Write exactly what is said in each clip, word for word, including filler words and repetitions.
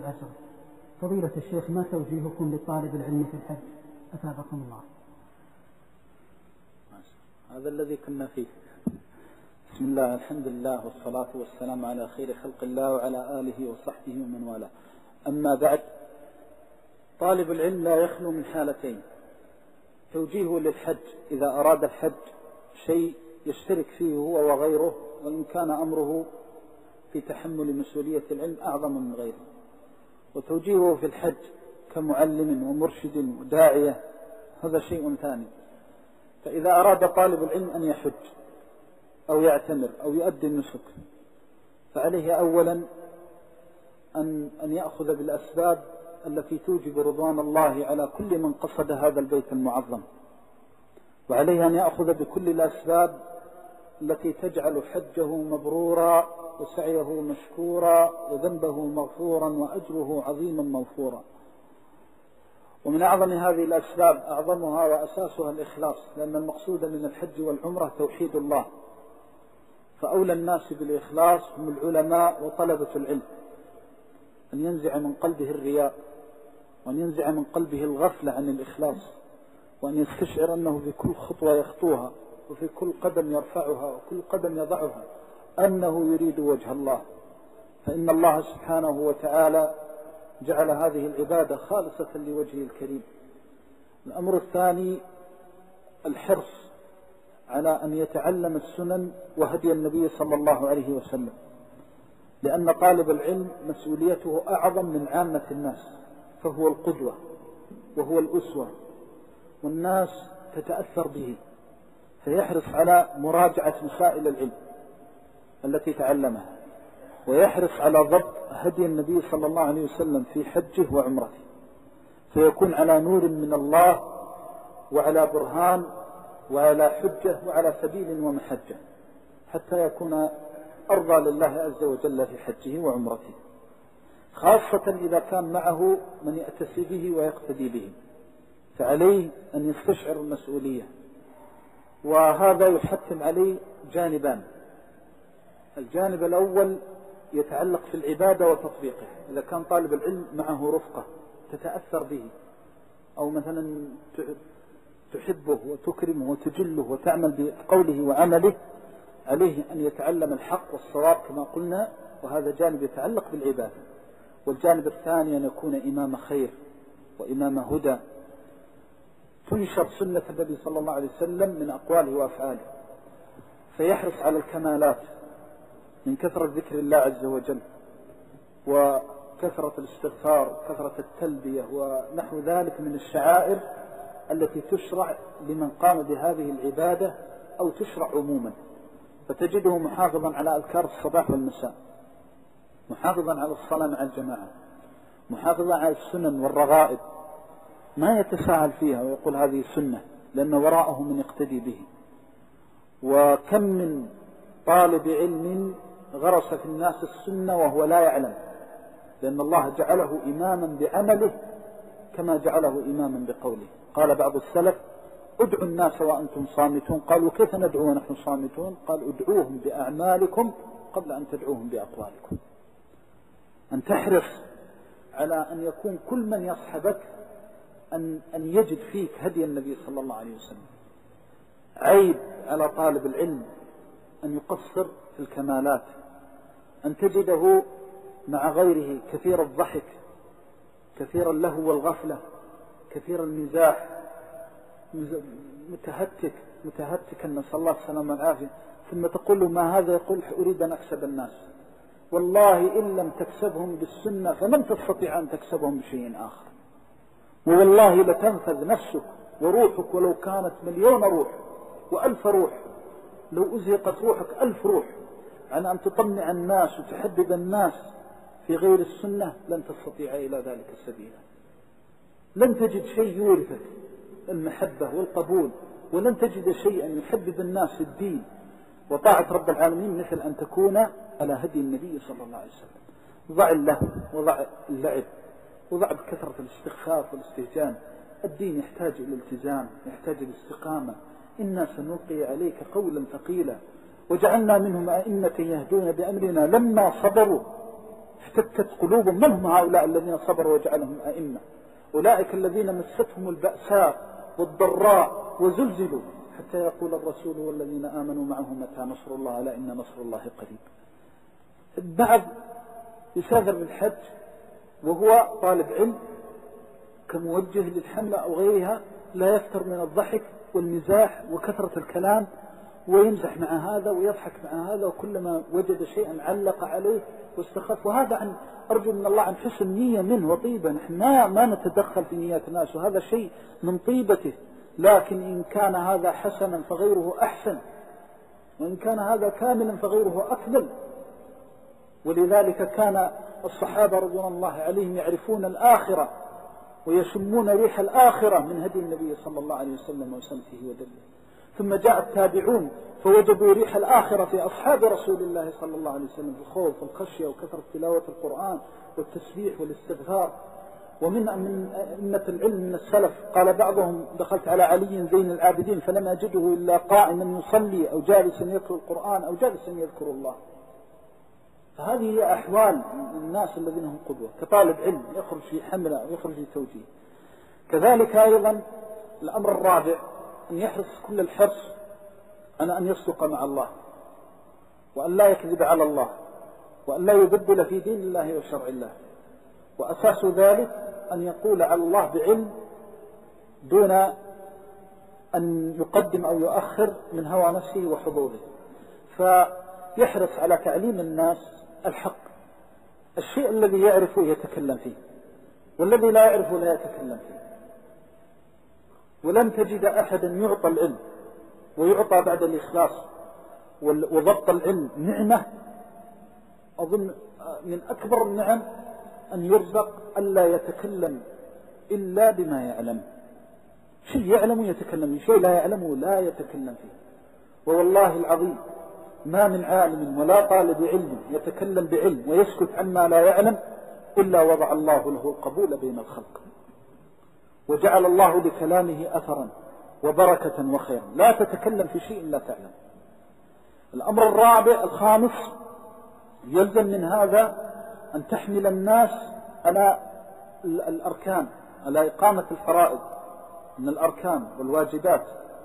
عشر. فضيلة الشيخ، ما توجيهكم لطالب العلم في الحج أثابكم الله؟ هذا الذي كنا فيه. بسم الله، الحمد لله، والصلاة والسلام على خير خلق الله وعلى آله وصحبه ومن والاه. أما بعد، طالب العلم لا يخلو من حالتين: توجيهه للحج إذا أراد الحج شيء يشترك فيه هو وغيره، وإن كان أمره في تحمل مسؤولية العلم أعظم من غيره، وتوجيهه في الحج كمعلم ومرشد وداعية هذا شيء ثاني. فإذا أراد طالب العلم أن يحج أو يعتمر أو يؤدي النسك، فعليه أولا أن أن يأخذ بالأسباب التي توجب رضوان الله على كل من قصد هذا البيت المعظم، وعليه أن يأخذ بكل الأسباب التي تجعل حجه مبرورا وسعيه مشكورا وذنبه مغفورا وأجره عظيما موفورا. ومن أعظم هذه الأسباب، أعظمها وأساسها الإخلاص، لأن المقصود من الحج والعمرة توحيد الله، فأولى الناس بالإخلاص هم العلماء وطلبة العلم، أن ينزع من قلبه الرياء، وأن ينزع من قلبه الغفلة عن الإخلاص، وأن يستشعر أنه في كل خطوة يخطوها وفي كل قدم يرفعها وكل قدم يضعها أنه يريد وجه الله، فإن الله سبحانه وتعالى جعل هذه العبادة خالصة لوجهه الكريم. الأمر الثاني الحرص على أن يتعلم السنن وهدي النبي صلى الله عليه وسلم، لأن طالب العلم مسؤوليته أعظم من عامة الناس، فهو القدوة وهو الأسوة، والناس تتأثر به، فيحرص على مراجعة مسائل العلم التي تعلمها، ويحرص على ضبط هدي النبي صلى الله عليه وسلم في حجه وعمرته، فيكون على نور من الله وعلى برهان وعلى حجة وعلى سبيل ومحجة، حتى يكون أرضى لله عز وجل في حجه وعمرته، خاصة إذا كان معه من يأتسي به ويقتدي به، فعليه أن يستشعر المسؤولية. وهذا يحتم عليه جانبان: الجانب الأول يتعلق في العبادة وتطبيقه، إذا كان طالب العلم معه رفقة تتأثر به، أو مثلا تحبه وتكرمه وتجله وتعمل بقوله وعمله، عليه أن يتعلم الحق والصواب كما قلنا، وهذا جانب يتعلق بالعبادة. والجانب الثاني أن يكون إمام خير وإمام هدى، تنشر سنة النبي صلى الله عليه وسلم من أقواله وأفعاله، فيحرص على الكمالات من كثرة ذكر الله عز وجل وكثرة الاستغفار وكثرة التلبية ونحو ذلك من الشعائر التي تشرع لمن قام بهذه العبادة أو تشرع عموما، فتجده محافظا على أذكار الصباح والمساء، محافظا على الصلاة مع الجماعة، محافظا على السنن والرغائب، ما يتساهل فيها ويقول هذه سنة، لأن وراءه من يقتدي به. وكم من طالب علم غرس في الناس السنة وهو لا يعلم، لأن الله جعله إماما بعمله كما جعله إماما بقوله. قال بعض السلف: ادعوا الناس وأنتم صامتون. قالوا: كيف ندعو ونحن صامتون؟ قال: ادعوهم بأعمالكم قبل أن تدعوهم بأقوالكم. أن تحرص على أن يكون كل من يصحبك أن, أن يجد فيك هدي النبي صلى الله عليه وسلم. عيب على طالب العلم أن يقصر في الكمالات، أن تجده مع غيره كثير الضحك، كثير اللهو والغفلة، كثير المزاح، متهتك متهتكا، نسأل الله السلامة والعافية، ثم تقول له: ما هذا؟ يقول: أريد أن أكسب الناس. والله إن لم تكسبهم بالسنة فلن تستطيع أن تكسبهم بشيء آخر، والله لتنفذ نفسك وروحك ولو كانت مليون روح وألف روح، لو أزهقت روحك ألف روح على أن تطمع الناس وتحبب الناس في غير السنة لن تستطيع إلى ذلك السبيل. لن تجد شيء يورثك المحبة والقبول، ولن تجد شيئا يحبب الناس في الدين وطاعة رب العالمين مثل أن تكون على هدي النبي صلى الله عليه وسلم. ضع اللهو وضع اللعب وضع بكثرة الاستخفاف والاستهجان. الدين يحتاج إلى الالتزام، يحتاج إلى الاستقامة. إنا سنلقي عليك قولا ثقيلا وجعلنا منهم أئمة يهدون بأمرنا لما صبروا احتكت قلوبهم. من هم هؤلاء الذين صبروا وجعلهم أئمة؟ أولئك الذين مستهم البأساء والضراء وزلزلوا حتى يقول الرسول والذين آمنوا معه متى نصر الله، ألا إن نصر الله قريب. البعض يسافر بالحج وهو طالب علم كموجه للحملة أو غيرها، لا يفتر من الضحك والمزاح وكثرة الكلام، ويمزح مع هذا ويضحك مع هذا، وكلما وجد شيئا علق عليه واستخف. وهذا عن أرجو من الله عن حسن نية منه وطيبة. نحن ما, ما نتدخل في نيات الناس، وهذا شيء من طيبته. لكن إن كان هذا حسنا فغيره أحسن، وإن كان هذا كاملا فغيره أكمل. ولذلك كان الصحابة رضوان الله عليهم يعرفون الآخرة ويشمون ريح الآخرة من هدي النبي صلى الله عليه وسلم وسمته ودله. ثم جاء التابعون فوجدوا ريح الآخرة في أصحاب رسول الله صلى الله عليه وسلم، في الخوف والخشية وكثرة تلاوة القرآن والتسبيح والاستغفار. ومن من أئمة العلم من السلف قال بعضهم: دخلت على علي زين العابدين فلم أجده إلا قائما يصلي أو جالسا يقرأ القرآن أو جالسا يذكر الله. فهذه هي أحوال الناس الذين هم قدوة. كطالب علم يخرج في حملة أو يخرج في توجيه. كذلك أيضا الأمر الرابع أن يحرص كل الحرص على أن يصدق مع الله، وأن لا يكذب على الله، وأن لا يبدل في دين الله وشرع الله. وأساس ذلك أن يقول على الله بعلم دون أن يقدم أو يؤخر من هوى نفسه وحظوظه. فيحرص على تعليم الناس الحق، الشيء الذي يعرفه يتكلم فيه، والذي لا يعرفه لا يتكلم فيه. ولن تجد أحدا يعطى العلم ويعطى بعد الإخلاص وضبط العلم نعمة. أظن من أكبر النعم أن يرزق ألا يتكلم إلا بما يعلم. شيء يعلم يتكلم فيه، شيء لا يعلمه لا يتكلم فيه. ووالله العظيم ما من عالم ولا طالب علم يتكلم بعلم ويسكت عما لا يعلم إلا وضع الله له القبول بين الخلق، وجعل الله لكلامه أثرا وبركة وخيرا. لا تتكلم في شيء لا تعلم. الأمر الرابع الخامس يلزم من هذا أن تحمل الناس على الأركان، على إقامة الفرائض من الأركان والواجبات،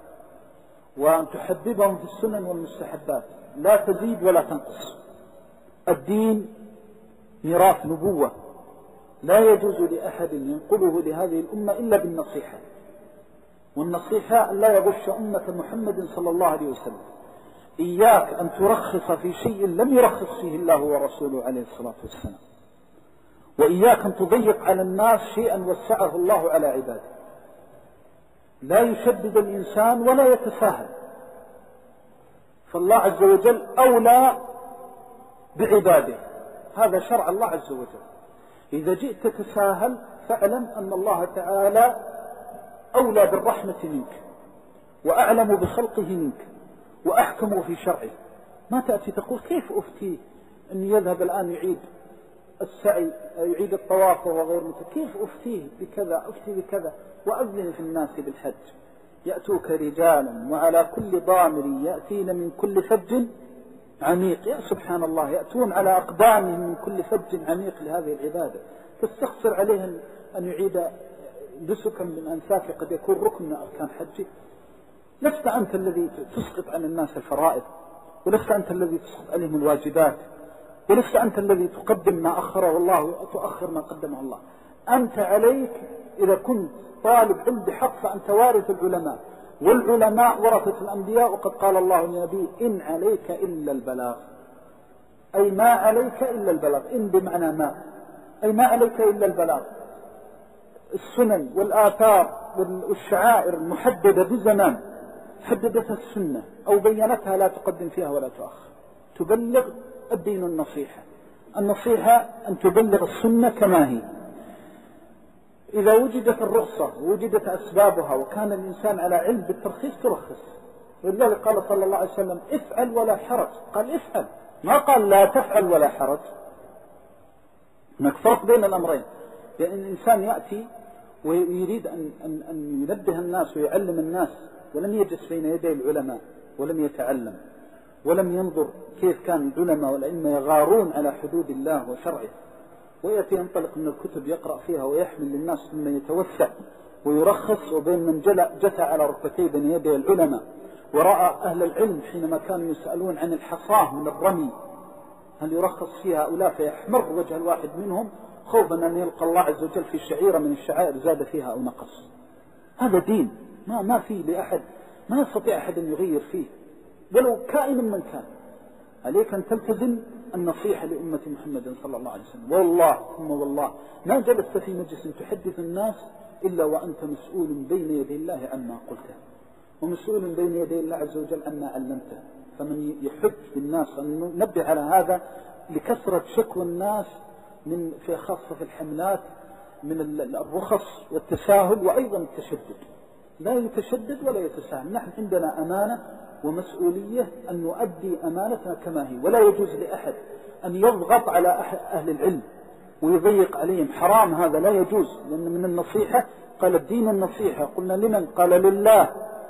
وأن تحببهم في السنن والمستحبات، لا تزيد ولا تنقص. الدين ميراث نبوة لا يجوز لأحد ينقله لهذه الأمة إلا بالنصيحة، والنصيحة أن لا يغش أمة محمد صلى الله عليه وسلم. إياك أن ترخص في شيء لم يرخص فيه الله ورسوله عليه الصلاة والسلام، وإياك أن تضيق على الناس شيئا وسعه الله على عباده. لا يشدد الإنسان ولا يتساهل، فالله عز وجل أولى بعباده، هذا شرع الله عز وجل. إذا جئت تتساهل فاعلم أن الله تعالى أولى بالرحمة منك، وأعلم بخلقه منك، وأحكم في شرعه. ما تأتي تقول كيف أفتي أن يذهب الآن يعيد السعي يعيد الطواف وهو غير متكلف، كيف أفتيه بكذا أفتي بكذا. وأذن في الناس بالحج يأتوك رجالا وعلى كل ضامر يأتين من كل فج عميق. يا سبحان الله، يأتون على أقدامهم من كل فج عميق لهذه العبادة. تستخسر عليهم أن يعيد نسكا من أنساك قد يكون ركن من أركان حجه. لست أنت الذي تسقط عن الناس الفرائض، ولست أنت الذي تسقط عليهم الواجبات، ولست أنت الذي تقدم ما أخره الله وتؤخر ما قدمه الله. أنت عليك إذا كنت طالب علم بحق فأنت وارث العلماء، والعلماء ورثة الأنبياء، وقد قال الله لنبيه: إن عليك إلا البلاغ. أي ما عليك إلا البلاغ. إن بمعنى ما، أي ما عليك إلا البلاغ. السنن والآثار والشعائر المحددة بزمان حددتها السنة أو بينتها لا تقدم فيها ولا تؤخر. تبلغ الدين النصيحة. النصيحة أن تبلغ السنة كما هي. إذا وجدت الرخصة ووجدت أسبابها وكان الإنسان على علم بالترخيص ترخص. ولذلك قال صلى الله عليه وسلم: افعل ولا حرج. قال افعل، ما قال لا تفعل ولا حرج. هناك فرق بين الأمرين. لأن يعني الإنسان يأتي ويريد أن, أن, أن ينبه الناس ويعلم الناس، ولم يجلس بين يدي العلماء ولم يتعلم ولم ينظر كيف كان العلماء والأئمة يغارون على حدود الله وشرعه ويأتي ينطلق من الكتب يقرأ فيها ويحمل للناس ثم يتوسع ويرخص، وبين من جثى على ركبتيه بين يدي العلماء ورأى أهل العلم حينما كانوا يسألون عن الحصاة من الرمي هل يرخص فيها أو لا، فيحمر وجه الواحد منهم خوفا أن يلقى الله عز وجل في شعيرة من الشعائر زاد فيها أو نقص. هذا دين ما ما فيه لأحد، ما يستطيع أحد أن يغير فيه ولو كائن من كان. عليك أن تلتزم النصيحة لأمة محمد صلى الله عليه وسلم. والله ثم والله ما جلست في مجلس تحدث الناس إلا وأنت مسؤول بين يدي الله عما قلته، ومسؤول بين يدي الله عز وجل عما علمته. فمن يحب بالناس أن ننبه على هذا لكثرة شكوى الناس من في خاصة في الحملات من الرخص والتساهل وأيضا التشدد. لا يتشدد ولا يتساهل. نحن عندنا أمانة ومسؤولية أن نؤدي أمانتنا كما هي، ولا يجوز لأحد أن يضغط على أهل العلم ويضيق عليهم. حرام هذا، لا يجوز. لأن من النصيحة قال الدين النصيحة، قلنا لمن؟ قال لله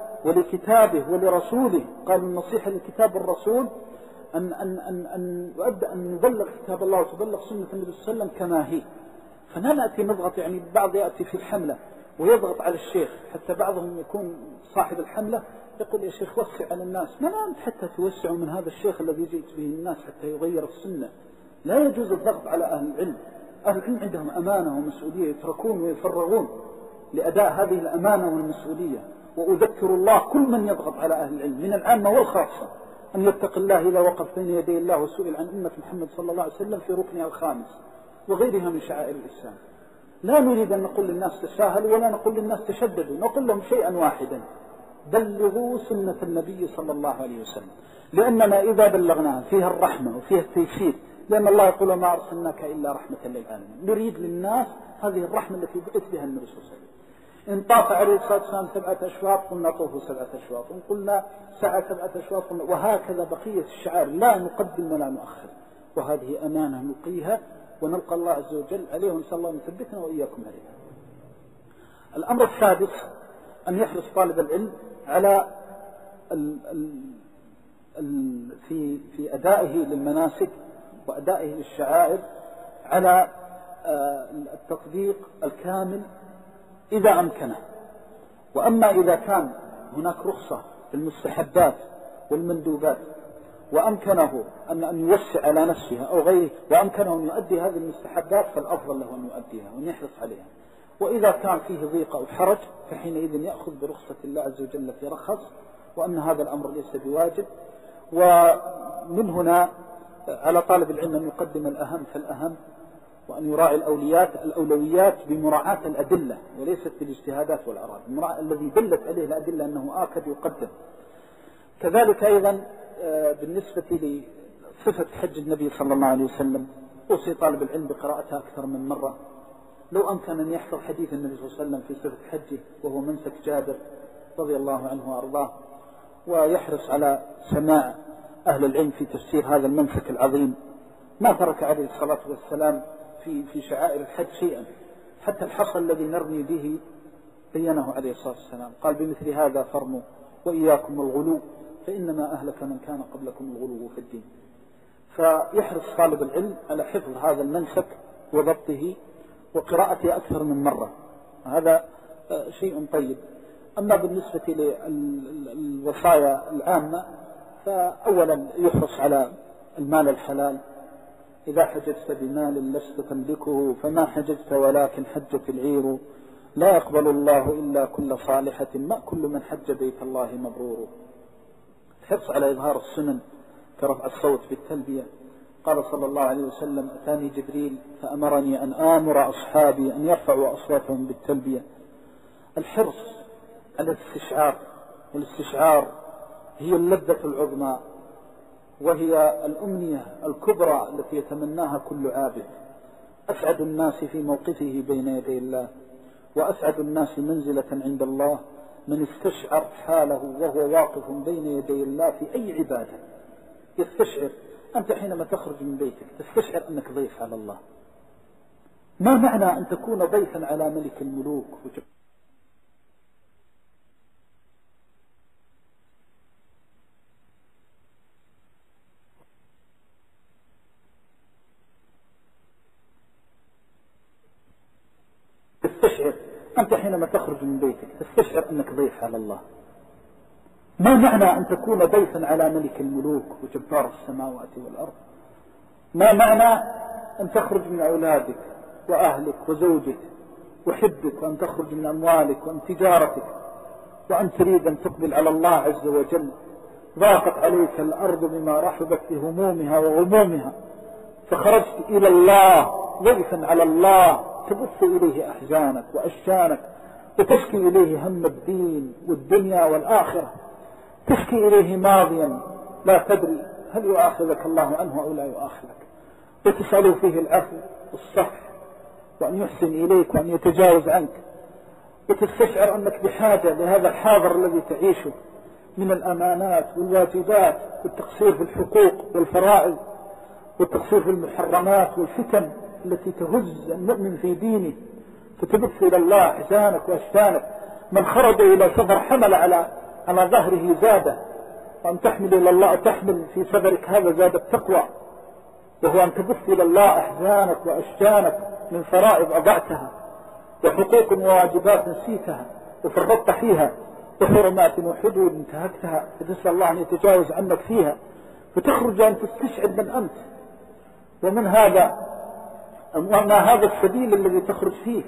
ولكتابه ولرسوله. قال النصيحة للكتاب والرسول أن, أن, أن, أن, أن, أن نبلغ كتاب الله وتبلغ سنة النبي صلى الله عليه وسلم كما هي. فلا نأتي نضغط، يعني بعض يأتي في الحملة ويضغط على الشيخ، حتى بعضهم يكون صاحب الحملة يقول يا شيخ وسع على الناس. ما أنت حتى توسعوا من هذا الشيخ الذي جئت به الناس حتى يغير السنة. لا يجوز الضغط على أهل العلم. أهل العلم عندهم أمانة ومسؤولية، يتركون ويفرغون لأداء هذه الأمانة والمسؤولية. وأذكر الله كل من يضغط على أهل العلم من العامة والخاصة أن يتق الله إذا وقف بين يدي الله وسئل عن أمة محمد صلى الله عليه وسلم في ركنها الخامس وغيرها من شعائر الإسلام. لا نريد أن نقول للناس تساهلوا ولا نقول للناس تشددوا، نقول لهم شيئا واحدا: بلغوا سنة النبي صلى الله عليه وسلم، لأننا إذا بلغناها فيها الرحمة وفيها التيسير، لأن الله يقول ما أرسلناك إلا رحمة للعالمين. نريد للناس هذه الرحمة التي بعث بها النبي صلى الله عليه وسلم. إن طاف عليه الصلاة والسلام سبعة أشواط قلنا طوفوا سبعة أشواط، إن قلنا سعى سبعة أشواط قلنا، وهكذا بقية الشعائر لا نقدم ولا نؤخر. وهذه أمانة نلقيها ونلقى الله عز وجل عليه، ونسأل الله أن يثبتنا وإياكم عليها. الأمر السادس أن يحرص طالب العلم على ال ال ال في في أدائه للمناسك وأدائه للشعائر على التطبيق الكامل إذا أمكنه. وأما إذا كان هناك رخصة في المستحبات والمندوبات وأمكنه أن أن يوسع على نفسها أو غيره، وأمكنه أن يؤدي هذه المستحبات، فالأفضل له أن يؤديها وأن يحرص عليها. وإذا كان فيه ضيق أو حرج فحينئذ يأخذ برخصة الله عز وجل التي رخص، وأن هذا الأمر ليس بواجب. ومن هنا على طالب العلم أن يقدم الأهم فالأهم، وأن يراعي الأوليات الأولويات بمراعاة الأدلة وليست بالاجتهادات والأراء. المراعاة الذي دلت عليه الأدلة أنه آكد يقدم. كذلك أيضا بالنسبة لصفة حج النبي صلى الله عليه وسلم، أوصي طالب العلم بقراءتها أكثر من مرة. لو أمكن أن يحفظ حديث النبي صلى الله عليه وسلم في صفة حجه وهو منسك جابر رضي الله عنه وأرضاه، ويحرص على سماع أهل العلم في تفسير هذا المنسك العظيم. ما ترك عليه الصلاة والسلام في في شعائر الحج شيئا، حتى الحصى الذي نرمي به بينه عليه الصلاة والسلام. قال بمثل هذا فرموا وإياكم الغلو فإنما أهلك من كان قبلكم الغلو في الدين. فيحرص طالب العلم على حفظ هذا المنسك وضبطه وقراءته أكثر من مرة، هذا شيء طيب. أما بالنسبة للوصايا العامة فأولا يحرص على المال الحلال. إذا حججت بمال لست تملكه فما حججت ولكن حجت العير، لا يقبل الله إلا كل صالحة، ما كل من حج بيت الله مبرور. حرص على إظهار السنن كرفع الصوت بالتلبية. قال صلى الله عليه وسلم: أتاني جبريل فأمرني أن آمر أصحابي أن يرفعوا أصواتهم بالتلبية. الحرص على الاستشعار، والاستشعار هي اللذة العظمى، وهي الأمنية الكبرى التي يتمناها كل عابد. أسعد الناس في موقفه بين يدي الله، وأسعد الناس منزلة عند الله من استشعر حاله وهو واقف بين يدي الله في أي عبادة. يستشعر أنت حينما تخرج من بيتك تستشعر أنك ضيف على الله. ما معنى أن تكون ضيفا على ملك الملوك؟ تستشعر أنت حينما تخرج من بيتك تستشعر أنك ضيف على الله. ما معنى أن تكون ضيفا على ملك الملوك وجبار السماوات والأرض؟ ما معنى أن تخرج من أولادك وأهلك وزوجك وحبك، وأن تخرج من أموالك وأن تجارتك، وأن تريد أن تقبل على الله عز وجل، ضاقت عليك الأرض بما رحبت بهمومها وغمومها، فخرجت إلى الله ضيفا على الله، تبث إليه أحزانك وأشجانك، وتشكي إليه هم الدين والدنيا والآخرة، تشكي إليه ماضيا لا تدري هل يؤاخذك الله عنه أو لا يؤاخذك، وتسأله فيه العفو والصفح وأن يحسن إليك وأن يتجاوز عنك، وتستشعر أنك بحاجة لهذا الحاضر الذي تعيشه من الأمانات والواجبات والتقصير في الحقوق والفرائض والتقصير في المحرمات والفتن التي تهز المؤمن في دينه، فتبث إلى الله أحزانك وأشتانك. من خرج إلى سفر حمل على على ظهره زاده، وأن تحمل إلى الله تحمل في سفرك هذا زاد التقوى، وهو أن تبث إلى الله أحزانك وأشجانك من فرائض أضعتها، وحقوق وواجبات نسيتها وفرطت فيها، وحرمات وحدود انتهكتها، فتسأل الله أن يتجاوز عنك فيها، فتخرج أن تستشعر من أنت ومن هذا وما هذا السبيل الذي تخرج فيه.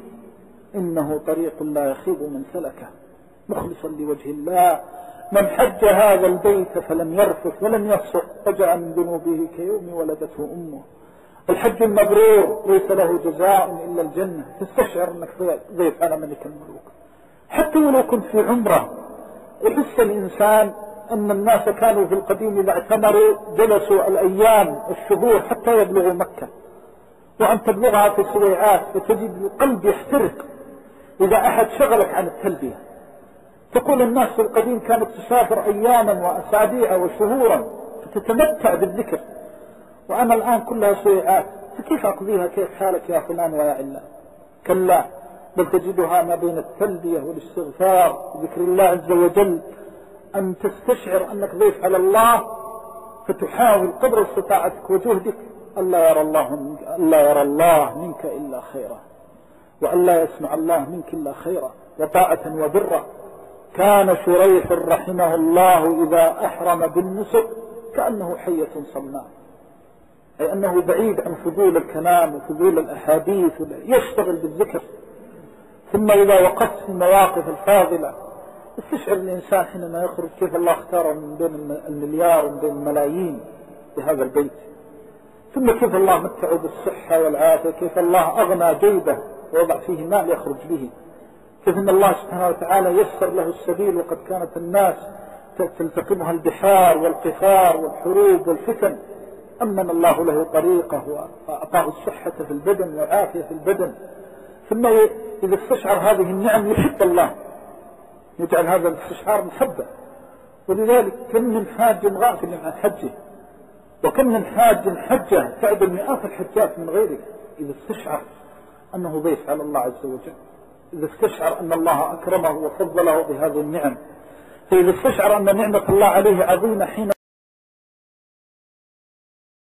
إنه طريق لا يخيب من سلكه مخلصا لوجه الله، من حج هذا البيت فلم يرفث ولم يفسق رجع من ذنوبه كيوم ولدته أمه. الحج المبرور ليس له جزاء إلا الجنة. تستشعر أنك ضيف على ملك الملوك، حتى ولو كنت في عمره. يحس الإنسان أن الناس كانوا في القديم إذا اعتمروا جلسوا الأيام الشهور حتى يبلغوا مكة، وأن تبلغها في سويعات، فتجد القلب يحترق إذا أحد شغلك عن التلبية. تقول الناس في القديم كانت تسافر أياما وأسابيع وشهورا فتتمتع بالذكر، وأنا الآن كلها سويعات، فكيف أقضيها؟ كيف حالك يا فلان ويا علان؟ كلا، بل تجدها ما بين التلبية والاستغفار وذكر الله عز وجل، أن تستشعر أنك ضيف على الله، فتحاول قدر استطاعتك وجهدك ألا يرى الله منك, ألا يرى الله منك إلا خيرا، وألا يسمع الله منك إلا خيرا وطاعة وبرا. كان شريح رحمه الله إذا أحرم بالنسك كأنه حية صماء، أي أنه بعيد عن فضول الكلام وفضول الأحاديث، يشتغل بالذكر. ثم إذا وقفت في المواقف الفاضلة استشعر الإنسان حينما يخرج كيف الله اختار من بين المليار ومن بين الملايين بهذا البيت، ثم كيف الله متعه بالصحة والعافية، كيف الله أغنى جيبه ووضع فيه مال يخرج به، كيف أن الله سبحانه وتعالى يسر له السبيل، وقد كانت الناس تلتقمها البحار والقفار والحروب والفتن، أمن الله له طريقه وأعطاه الصحة في البدن والعافية في البدن. ثم إذا استشعر هذه النعم يحب الله، يجعل هذا الاستشعار محبة. ولذلك كم من حاج غافل عن حجه، وكم من حاج حجه تعدل مئات الحجات من غيره، إذا استشعر أنه ضيف على الله عز وجل، إذا استشعر أن الله أكرمه وفضله بهذه النعم، فإذا استشعر أن نعمة الله عليه عظيمة حين